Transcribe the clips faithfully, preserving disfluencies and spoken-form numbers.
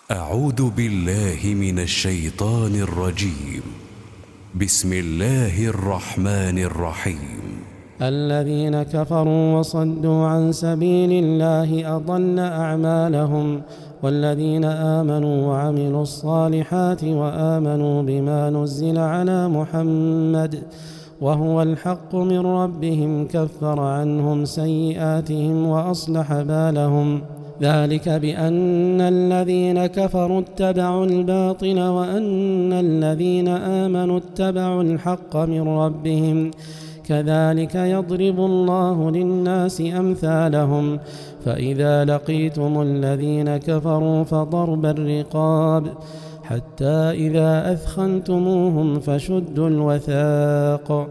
أعوذ بالله من الشيطان الرجيم. بسم الله الرحمن الرحيم. الذين كفروا وصدوا عن سبيل الله أضل أعمالهم، والذين آمنوا وعملوا الصالحات وآمنوا بما نزل على محمد وهو الحق من ربهم كفر عنهم سيئاتهم وأصلح بالهم. ذلك بأن الذين كفروا اتبعوا الباطل وأن الذين آمنوا اتبعوا الحق من ربهم، كذلك يضرب الله للناس أمثالهم. فإذا لقيتم الذين كفروا فضرب الرقاب حتى إذا أثخنتموهم فشدوا الوثاق،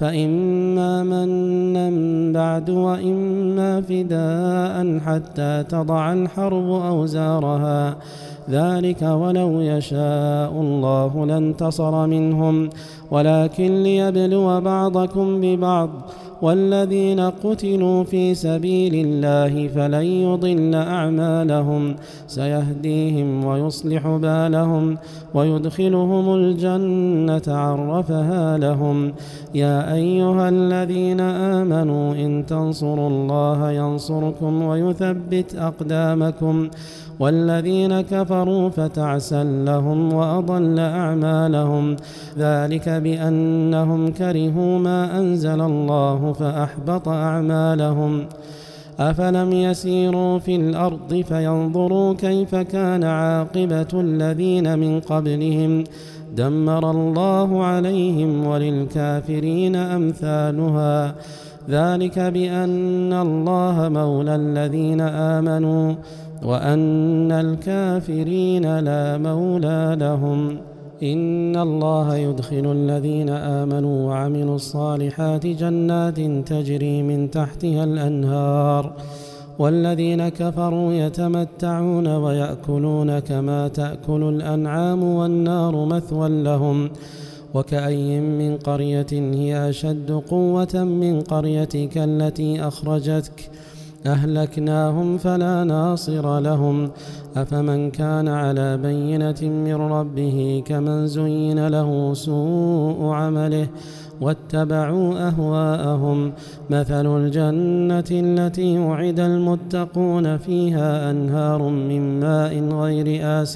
فإما منا بعد وإما فداء حتى تضع الحرب أوزارها، ذلك ولو يشاء الله لانتصر منهم ولكن ليبلو بعضكم ببعض. والذين قتلوا في سبيل الله فلن يضل أعمالهم، سيهديهم ويصلح بالهم ويدخلهم الجنة عرفها لهم. يا أيها الذين آمنوا إن تنصروا الله ينصركم ويثبت أقدامكم. والذين كفروا فتعسا لهم وأضل أعمالهم، ذلك بأنهم كرهوا ما أنزل الله فأحبط أعمالهم. أفلم يسيروا في الأرض فينظروا كيف كان عاقبة الذين من قبلهم، دمر الله عليهم وللكافرين أمثالها. ذلك بأن الله مولى الذين آمنوا وأن الكافرين لا مولى لهم. إن الله يدخل الذين آمنوا وعملوا الصالحات جنات تجري من تحتها الأنهار، والذين كفروا يتمتعون ويأكلون كما تأكل الأنعام والنار مثوى لهم. وكأي من قرية هي أشد قوة من قريتك التي أخرجتك أهلكناهم فلا ناصر لهم. أفمن كان على بينة من ربه كمن زين له سوء عمله واتبعوا أهواءهم. مثل الجنة التي وعد المتقون فيها أنهار من ماء غير آسٍ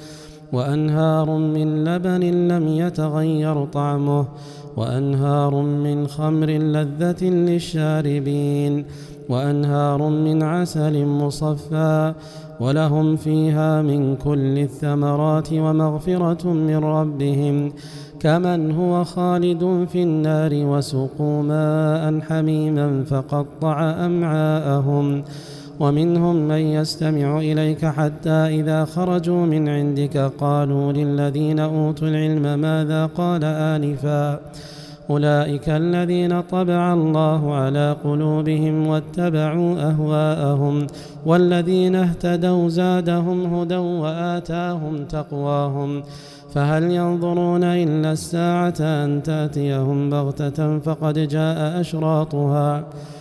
وأنهار من لبن لم يتغير طعمه وأنهار من خمر لذة للشاربين وأنهار من عسل مصفى، ولهم فيها من كل الثمرات ومغفرة من ربهم، كمن هو خالد في النار وسقوا ماء حميما فقطع أمعاءهم. ومنهم من يستمع إليك حتى إذا خرجوا من عندك قالوا للذين أوتوا العلم ماذا قال آنفا، أولئك الذين طبع الله على قلوبهم واتبعوا أهواءهم. والذين اهتدوا زادهم هدى وآتاهم تقواهم. فهل ينظرون إلا الساعة أن تأتيهم بغتة فقد جاء أشراطها،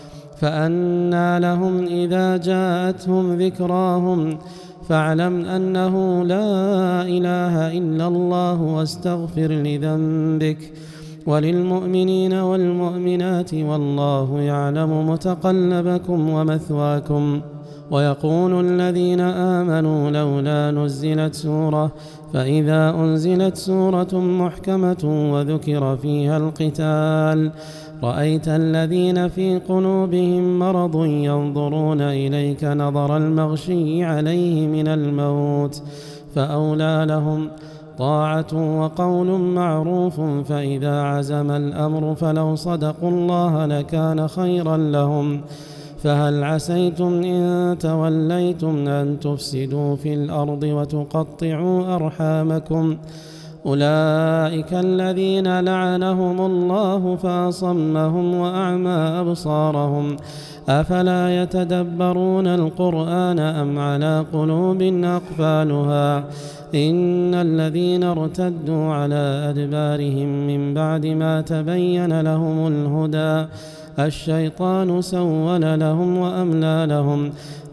فأنى لهم إذا جاءتهم ذكراهم. فاعلم أنه لا إله إلا الله واستغفر لذنبك وللمؤمنين والمؤمنات والله يعلم متقلبكم ومثواكم. ويقول الذين آمنوا لولا نزلت سورة، فإذا أنزلت سورة محكمة وذكر فيها القتال رأيت الذين في قلوبهم مرض ينظرون إليك نظر المغشي عليه من الموت، فأولى لهم طاعة وقول معروف. فإذا عزم الأمر فلو صدقوا الله لكان خيرا لهم. فهل عسيتم إن توليتم أن تفسدوا في الأرض وتقطعوا أرحامكم؟ أولئك الذين لعنهم الله فأصمهم وأعمى أبصارهم. أفلا يتدبرون القرآن أم على قلوب أقفالها؟ إن الذين ارتدوا على أدبارهم من بعد ما تبين لهم الهدى الشيطان سول لهم وأملى لهم.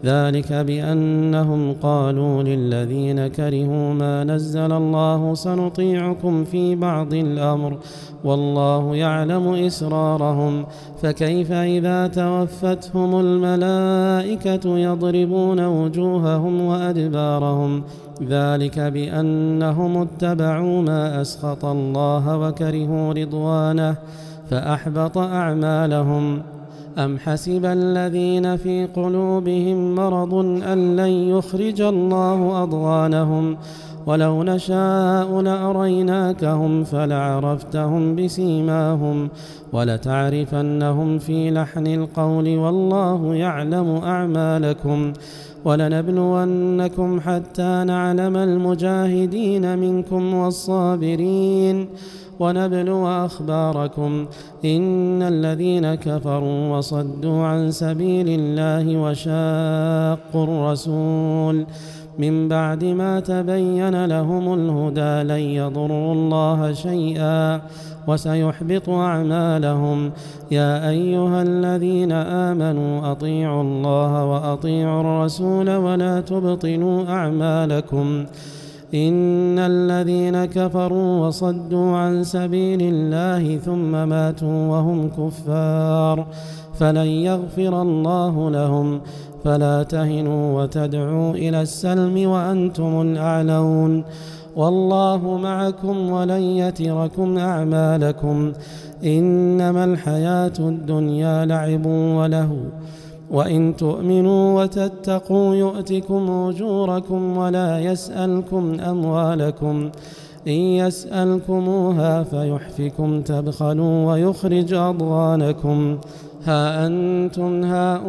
ذلك بأنهم قالوا للذين كرهوا ما نزل الله سنطيعكم في بعض الأمر والله يعلم إسرارهم فكيف إذا توفتهم الملائكة يضربون وجوههم وأدبارهم ذلك بأنهم اتبعوا ما أسخط الله وكرهوا رضوانه فأحبط أعمالهم. أم حسب الذين في قلوبهم مرض أن لن يخرج الله أضغانهم ولو نشاء لأريناكهم فلعرفتهم بسيماهم ولتعرفنهم في لحن القول والله يعلم أعمالكم ولنبلونكم حتى نعلم المجاهدين منكم والصابرين ونبلو أخباركم إن الذين كفروا وصدوا عن سبيل الله وشاقوا الرسول من بعد ما تبين لهم الهدى لن يضروا الله شيئا وسيحبط أعمالهم. يا أيها الذين آمنوا أطيعوا الله وأطيعوا الرسول ولا تبطلوا أعمالكم إن الذين كفروا وصدوا عن سبيل الله ثم ماتوا وهم كفار فلن يغفر الله لهم فلا تهنوا وتدعوا إلى السلم وأنتم الأعلون والله معكم ولن يتركم أعمالكم إنما الحياة الدنيا لعب ولهو وإن تؤمنوا وتتقوا يؤتكم أجوركم ولا يسألكم أموالكم إن يسألكموها فيحفكم تبخلوا ويخرج أضغانكم. ها أنتم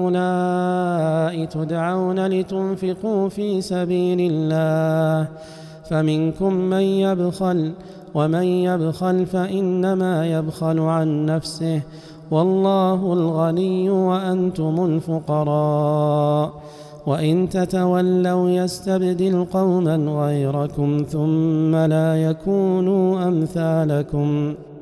هؤلاء تدعون لتنفقوا في سبيل الله فمنكم من يبخل ومن يبخل فإنما يبخل عن نفسه والله الغني وأنتم الفقراء وإن تتولوا يستبدل قوما غيركم ثم لا يكونوا أمثالكم.